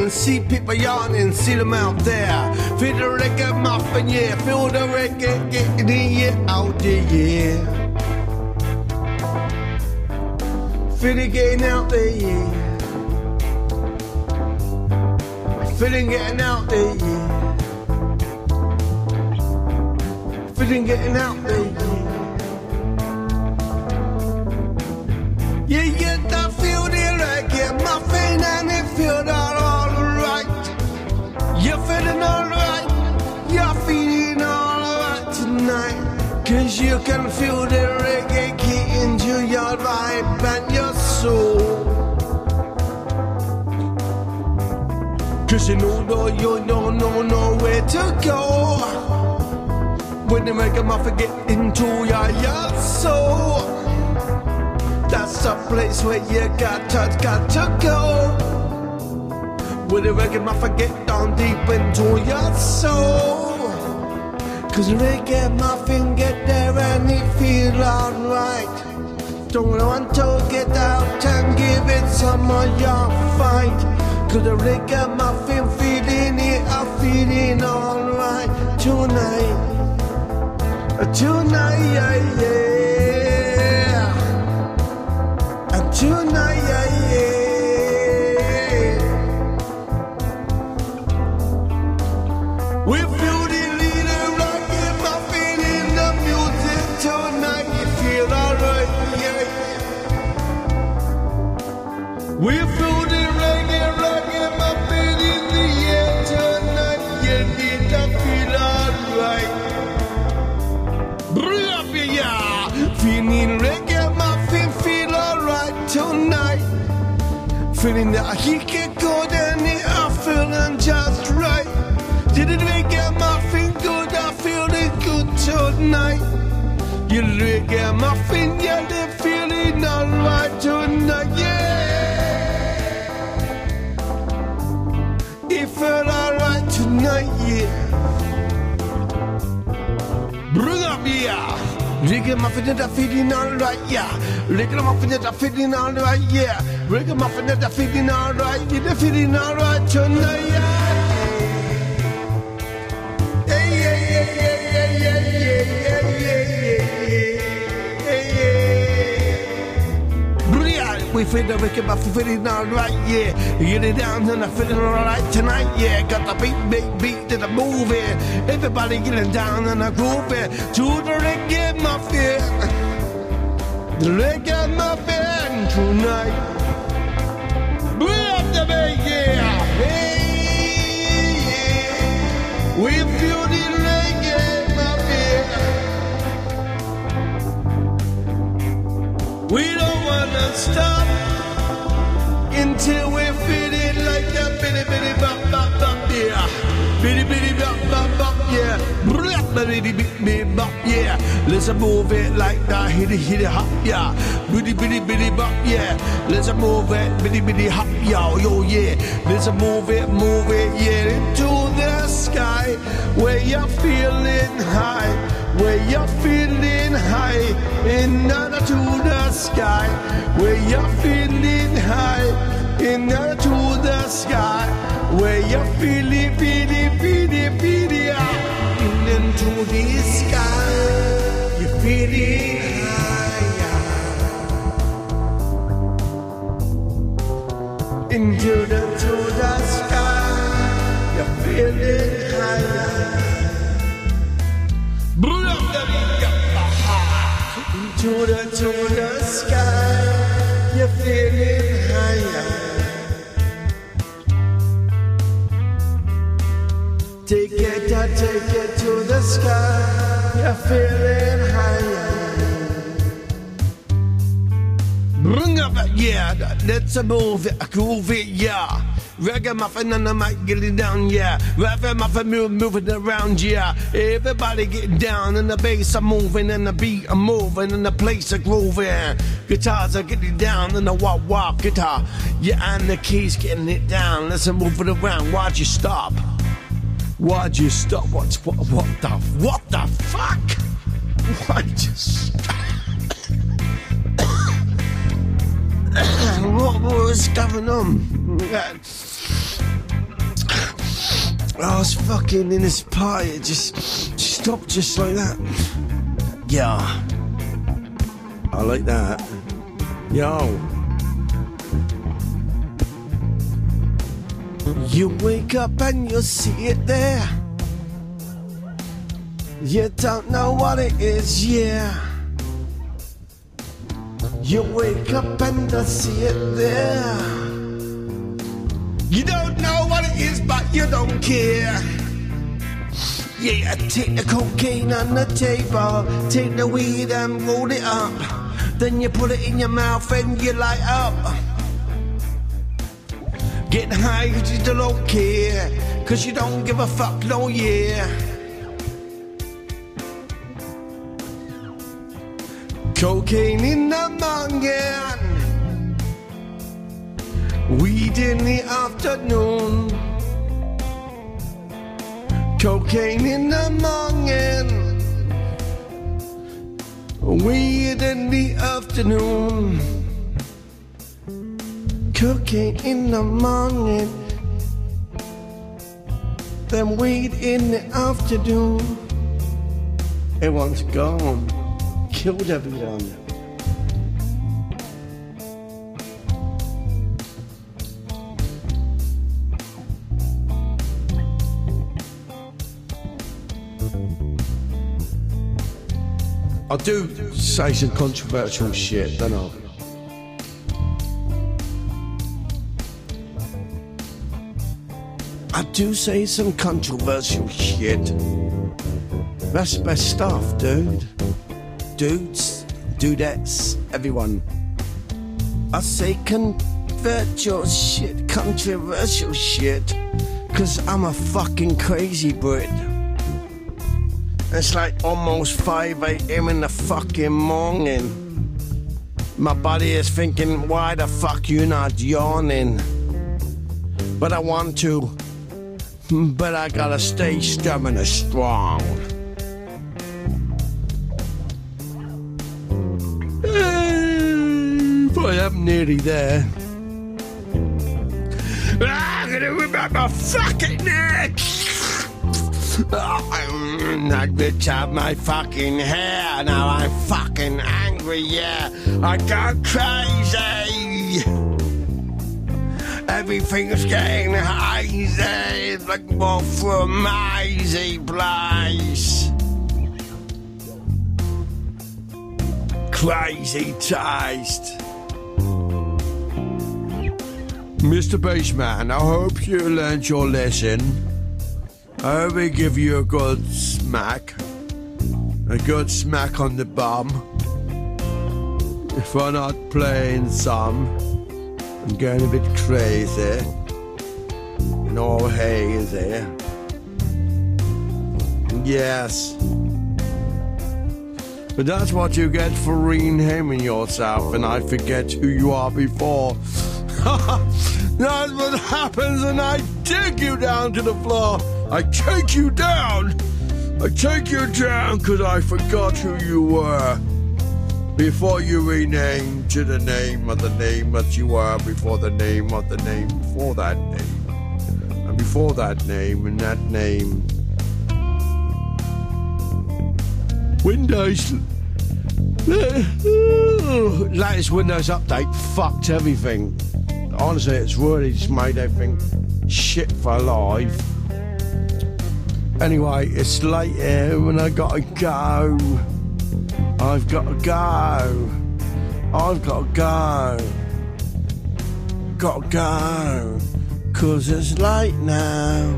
and see people yawning, see them out there. Feel the reggae muffin, yeah. Feel the reggae getting it out there, yeah. Feel it getting out there, yeah. Feel it getting out there, yeah. Feel it getting out there, yeah. Yeah, I feel the reggae muffin and it feels alright. You're feeling alright, you're feeling alright tonight. 'Cause you can feel the reggae get into your vibe and your soul. 'Cause you don't know where to go. When the reggae muffin get into your soul, that's a place where you got to go. With the reggae muffin get down deep into your soul. 'Cause the reggae muffin get there and it feel alright. Don't want to get out and give it some more your fight. 'Cause the reggae muffin feeling it, I'm feeling alright tonight. Tonight, yeah, yeah. Tonight, yeah, yeah. We feel the leader rockin' muffin in the music tonight. You feel alright, yeah. We feel the reggae rockin' muffin in the air tonight. You need to feel alright. Yeah, feeling reggae muffin feel alright tonight. Feeling that he can go and I'm feeling just right. Did it reggae muffin good? I'm feeling good tonight. You reggae muffin, yeah, they're feeling alright tonight, yeah. It felt alright tonight, yeah. Bring up, yeah. Reggae muffin that I'm feeling alright, yeah. Reggae muffin that I'm feeling alright, yeah. Reggae muffin that I'm feeling alright, yeah. They're feeling alright tonight, yeah. Hey, yeah, yeah, yeah, yeah, yeah, yeah, yeah, yeah, yeah. Brilliant. We feel the reggae muffin feeling alright, yeah. Get it down and I'm feeling alright tonight, yeah. Got the beat that I'm moving. Everybody getting down and I'm grooving to the reggae muffin. The reggae muffin tonight. Bring up the bass, yeah. Hey, yeah. We feel the reggae muffin. We don't wanna stop until we feel it like that bitty bitty bop bop bop, yeah. Bitty bitty bop bop bop, yeah. Bitty bitty bop, yeah. Let's move it like that, hit it hop, yeah. Bitty bitty bitty bop, yeah. Let's move it, bitty bitty hop, yo, yeah. Let's move it, yeah, into the sky where you're feeling high, where you're feeling high, another to the sky where you're feeling high, another to the sky where you're feeling, into the sky, you're feeling higher. Into the sky, you're feeling higher. Into the sky, you're feeling higher. Take it to the sky, you're feeling higher. Bring up, yeah, let's move it, groove it, yeah. Reggae muffin and the mic getting down, yeah. Reggae muffin moving around, yeah. Everybody getting down and the bass are moving and the beat are moving and the place are grooving. Guitars are getting down and the wah guitar, yeah, and the keys getting it down. Let's move it around. Why'd you stop? Why'd you stop? What the fuck? Why'd you stop? What was going on? I was fucking in this party, it just stopped just like that. Yeah. I like that. Yo. You wake up and you see it there. You don't know what it is, yeah. You wake up and you see it there. You don't know what it is, but you don't care. Yeah, take the cocaine on the table, take the weed and roll it up. Then you put it in your mouth and you light up. Getting high cause you don't care, cause you don't give a fuck, no yeah. Cocaine in the morning, weed in the afternoon. Cocaine in the morning, weed in the afternoon. Cocaine in the morning, then weed in the afternoon. Everyone's gone, killed everyone. I do say some controversial shit, don't I? I do say some controversial shit. That's the best stuff, dude. Dudes, dudettes, everyone. I say controversial shit, cause I'm a fucking crazy Brit. It's like almost 5 a.m. in the fucking morning. My body is thinking, why the fuck you not yawning? But I want to. But I gotta stay stubborn and strong. Boy, I'm nearly there. I'm gonna rip out my fucking neck. I ripped out my fucking hair. Now I'm fucking angry, yeah. I go crazy. Everything's getting hazy, like more for a mazy place. Crazy taste. Mr. Bassman, I hope you learned your lesson. I hope we give you a good smack on the bum. If we're not playing some. I'm going a bit crazy, no hazy. Yes, but that's what you get for renaming yourself, and I forget who you are before. That's what happens, and I take you down to the floor. I take you down because I forgot who you were. Before you rename to the name of the name that you were before the name of the name before that name. And before that name and that name. Windows. Latest Windows update fucked everything. Honestly, it's really just made everything shit for life. Anyway, it's late here and I gotta go. I've got to go. Got to go. 'Cause it's late now.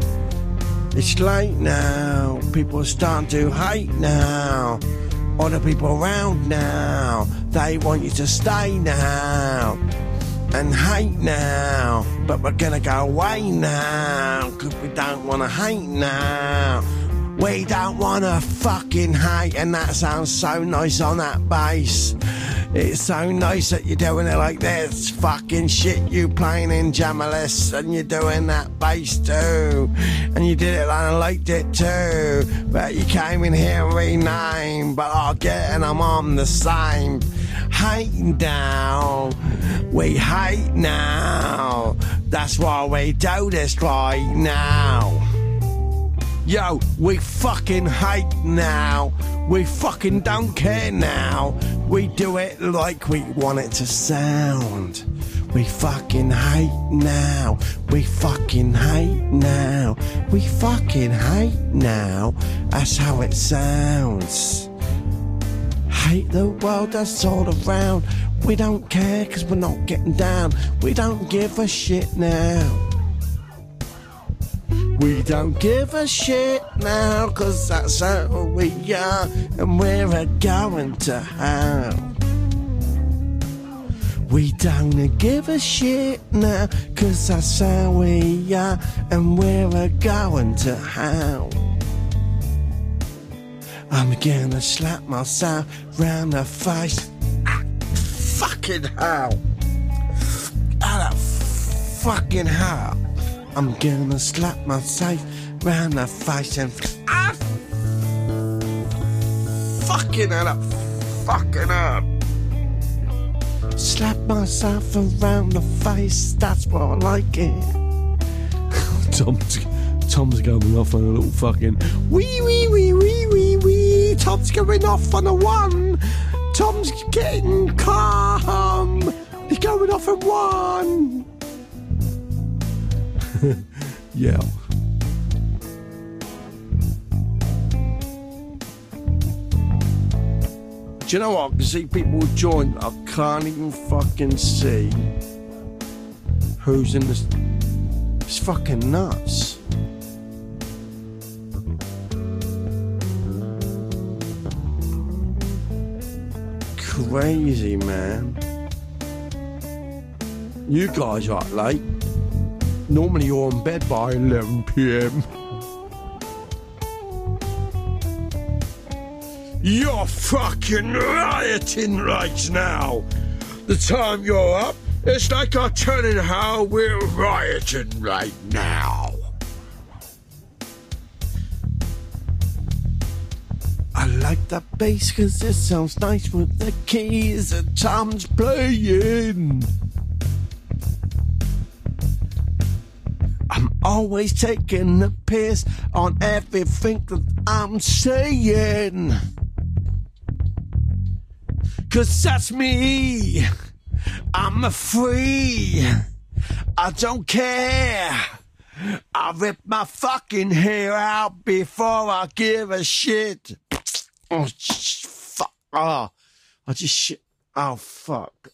People are starting to hate now. All the people around now, they want you to stay now. And hate now. But we're gonna go away now. 'Cause we don't want to hate now. We don't wanna fucking hate, and that sounds so nice on that bass. It's so nice that you're doing it like this. Fucking shit, you playing in Jamalis, and you're doing that bass too. And you did it and I liked it too. But you came in here and renamed, but I get and I'm on the same. Hating now, we hate now. That's why we do this right now. Yo, we fucking hate now. We fucking don't care now. We do it like we want it to sound. We fucking hate now. We fucking hate now. We fucking hate now. That's how it sounds. Hate the world that's all around. We don't care cause we're not getting down. We don't give a shit now. We don't give a shit now cause that's how we are. And we're a going to hell. We don't give a shit now cause that's how we are. And we're a going to hell. I'm gonna slap myself round the face. Fucking hell. Out of fucking hell. I'm gonna slap myself round the face and fucking hell up. Fucking up. Slap myself around the face, that's what I like it. Tom's going off on a little fucking wee. Tom's going off on a one. Tom's getting calm. He's going off on one. Yeah. Do you know what? I can see people join. I can't even fucking see who's in this. It's fucking nuts. Crazy, man. You guys are up late. Normally you're in bed by 11 p.m. You're fucking rioting right now. The time you're up, it's like I tell you how we're rioting right now. I like that bass cause it sounds nice with the keys that Tom's playing. I'm always taking the piss on everything that I'm saying. Cause that's me. I'm a free. I don't care. I rip my fucking hair out before I give a shit. Oh, fuck. Oh, I just shit. Oh, fuck.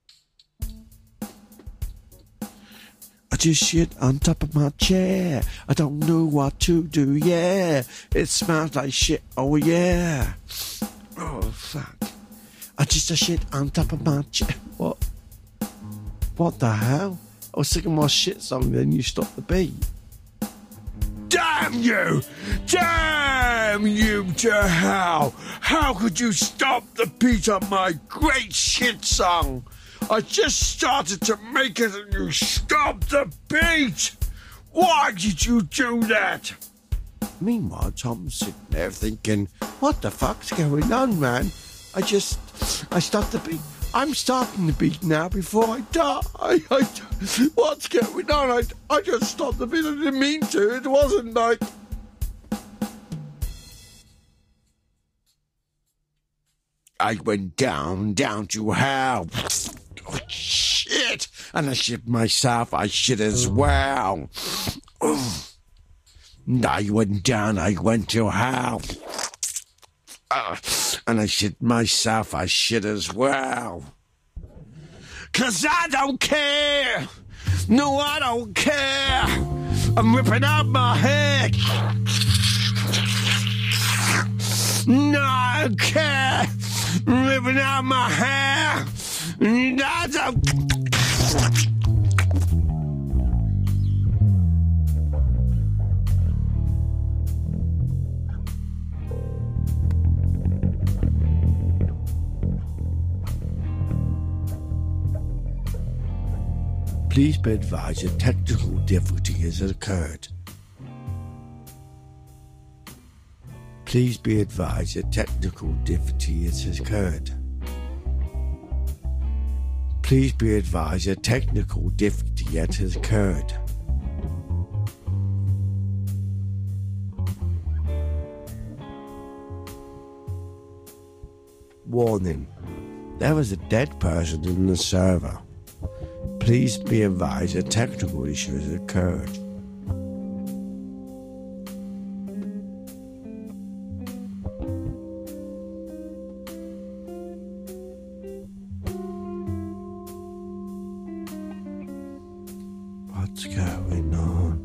I just shit on top of my chair. I don't know what to do, yeah. It smells like shit, oh yeah. Oh, fuck. I just shit on top of my chair. What? What the hell? I was singing my shit song, then you stopped the beat. Damn you! Damn you to hell! How could you stop the beat on my great shit song? I just started to make it and you stopped the beat! Why did you do that? Meanwhile, Tom's sitting there thinking, what the fuck's going on, man? I stopped the beat. I'm starting the beat now before I die. What's going on? I just stopped the beat. I didn't mean to. It wasn't like... I went down to hell. Oh, shit. And I shit myself. I shit as well. Oh. I went to hell. And I shit myself, I shit as well. 'Cause I don't care. No, I don't care. I'm ripping out my hair. No, I don't care. I'm ripping out my hair. No, I don't... Please be advised a technical difficulty has occurred. Please be advised a technical difficulty has occurred. Please be advised a technical difficulty has occurred. Warning. There was a dead person in the server. Please be advised a technical issue has occurred. What's going on?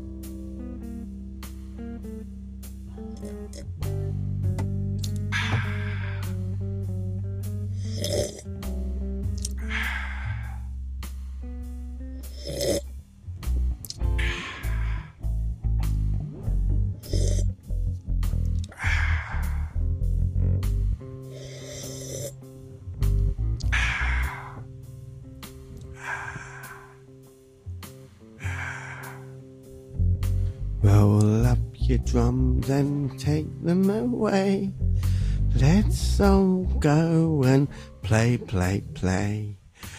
Roll up your drums and take them away. Let's all go and play, play, play.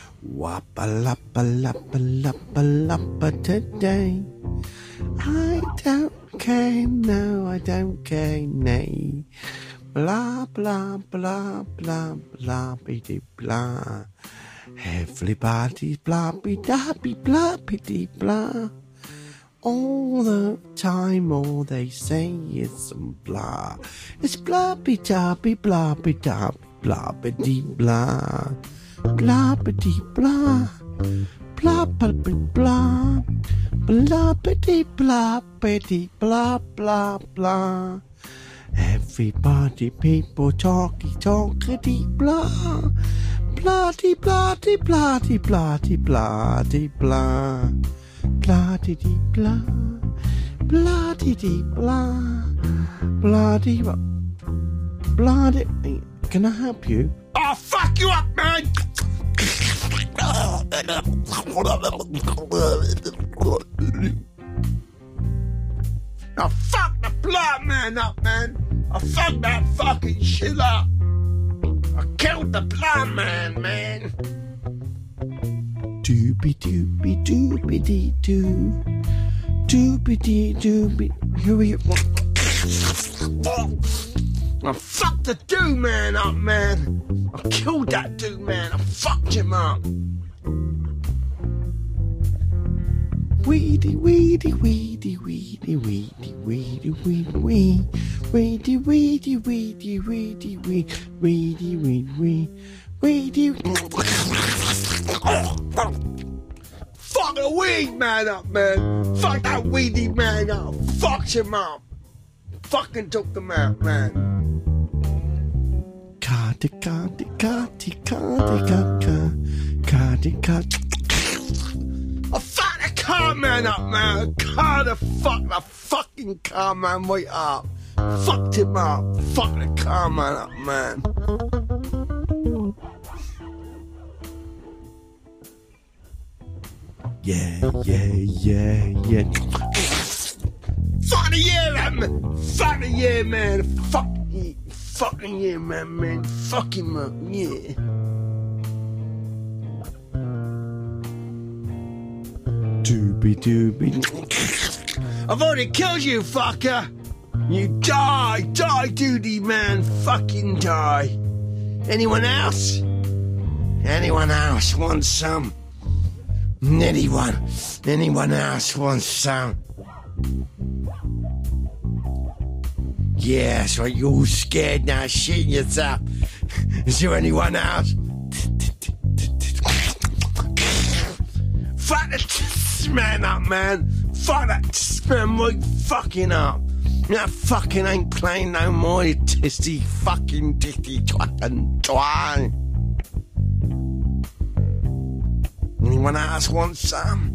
Wappa-lappa-lappa-lappa-lappa today. I don't care, no, I don't care, nay. Blah, blah, blah, blah, blah, bitty, blah. Everybody's blah-be-da-be, blah-bitty, blah. All the time, all they say is some blah. It's blah-be-da-be, blah-be-da-be, blah-be-dee-blah. Blah-be-dee-blah. Blah-be-dee-blah. Blah-be-dee-blah-be-dee-blah-blah-blah. Everybody, people, talky-talky-blah. Blah-dee-blah-dee-blah-dee-blah-dee-blah-dee-blah. Blah-dee-dee-blah. Blah-dee-dee-blah. Blah-dee-blah. Blah-dee... Can I help you? Oh, fuck you up, man! I fucked the blood man up, man! I fucked that fucking shit up! I killed the blood man! Doobie-doobie-doobie-dee-doo. Doobie-dee-doobie... Here we go. I fucked the dude man up, man! I killed that dude man, I fucked him up! Weedy, weedy, weedy, weedy, weedy, weedy, weedy, weedy, weedy, weedy, weedy, weedy, weedy, weedy, weedy. Fuck the weed man up, man! Fuck that weedy man up! Fucked him up! Fucking took them out, man! Cardi, cardi, cardi, cardi, cardi, cardi, cardi. I fucked the car man up, man! Fuck the fucking car man right up! Fucked him up! Fuck the car man up, man! Yeah. Fuck the year, man! Fuck the year, man! Fucking year, man! Fuck him up, yeah! Doobie-doobie. I've already killed you, fucker! You die, duty, man! Fucking die! Anyone else? Anyone else wants some? Anyone else wants some? Yeah, that's right, you're all scared now, shitting yourself. Is there anyone else? Fuck that man up, man. Fuck that man right fucking up. That fucking ain't playing no more, you tisty fucking ditty twattin' twine. Anyone else want some?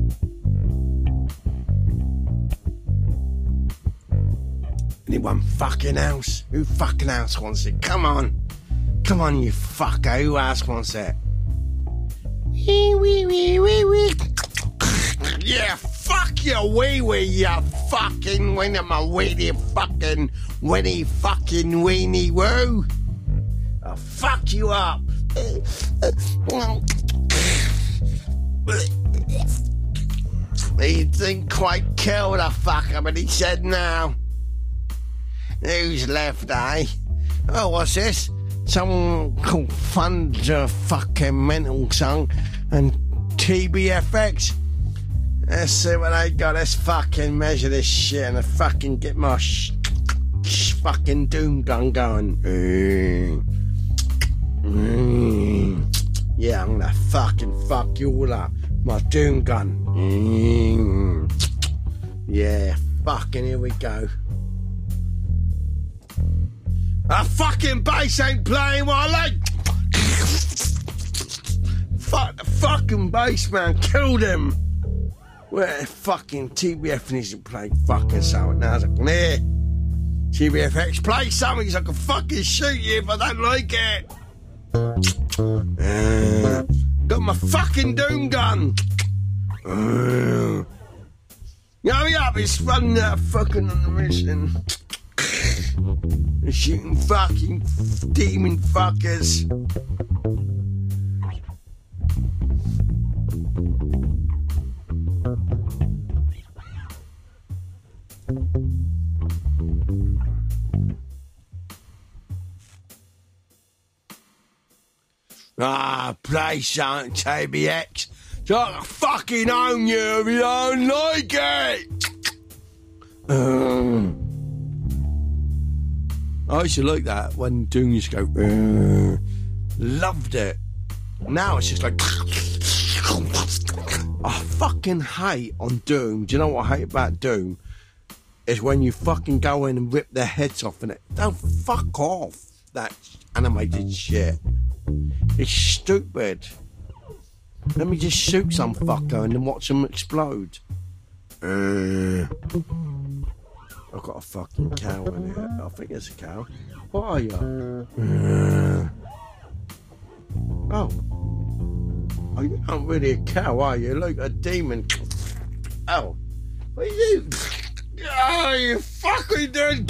Anyone fucking else? Who fucking else wants it? Come on, you fucker. Who else wants it? Wee. Yeah, fuck your wee, you fucking winner, my weenie fucking weenie woo. I'll fuck you up. He didn't quite kill the fucker, but he said no. Who's left, eh? Oh, what's this? Someone called Thunder fucking Mental Song and TBFX. Let's see what they got. Let's fucking measure this shit and fucking get my fucking doom gun going. Yeah, I'm gonna fucking fuck you all up. My doom gun. Yeah, fucking here we go. A fucking bass ain't playing what I like. Fuck the fucking bass, man. Killed him. Where fucking TBF needs to play fucking something now. I can hear TBFX play something so I can fucking shoot you if I don't like it. Got my fucking doom gun. Hurry up, it's running out fucking on the mission. Shooting fucking demon fuckers. Play something, TBX. So I can fucking own you if you don't like it. I used to like that when Doom used to go, loved it. Now it's just like, I fucking hate on Doom. Do you know what I hate about Doom? Is when you fucking go in and rip their heads off and it. Don't fuck off that animated shit. It's stupid. Let me just shoot some fucker and then watch them explode. I've got a fucking cow in here. I think it's a cow. What are you? Oh, you aren't really a cow, are you? Like a demon. Oh, what are you? Oh, you fucking doing?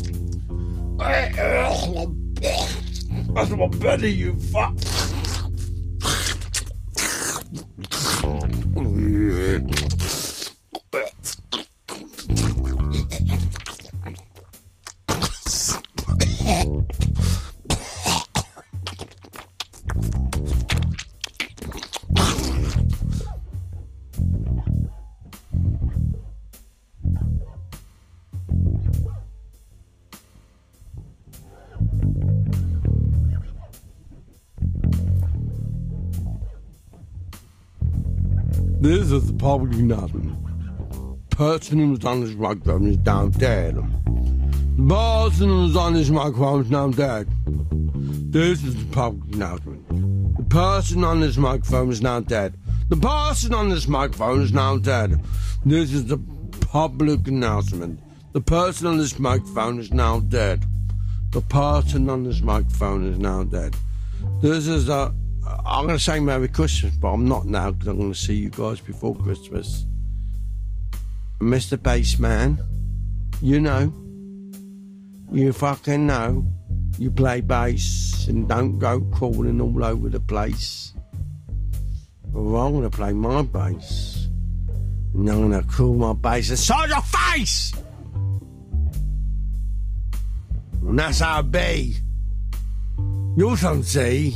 That's my belly, you fuck. This is the public announcement. Person who's on this microphone is down dead. The person who's on this microphone is now dead. This is the public announcement. The person on this microphone is now dead. The person on this microphone is now dead. This is the public announcement. The person on this microphone is now dead. The person on this microphone is now dead. This is a... I'm going to say Merry Christmas, but I'm not now because I'm going to see you guys before Christmas. Mr. Bassman, you know. You fucking know. You play bass and don't go crawling all over the place. Or I'm going to play my bass. And I'm going to crawl my bass inside your face! And that's how it be. You'll soon see.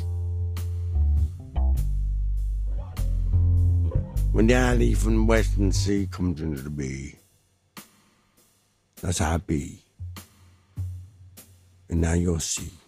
When the alley from the western sea comes into the bay. That's how it be. And now you'll see.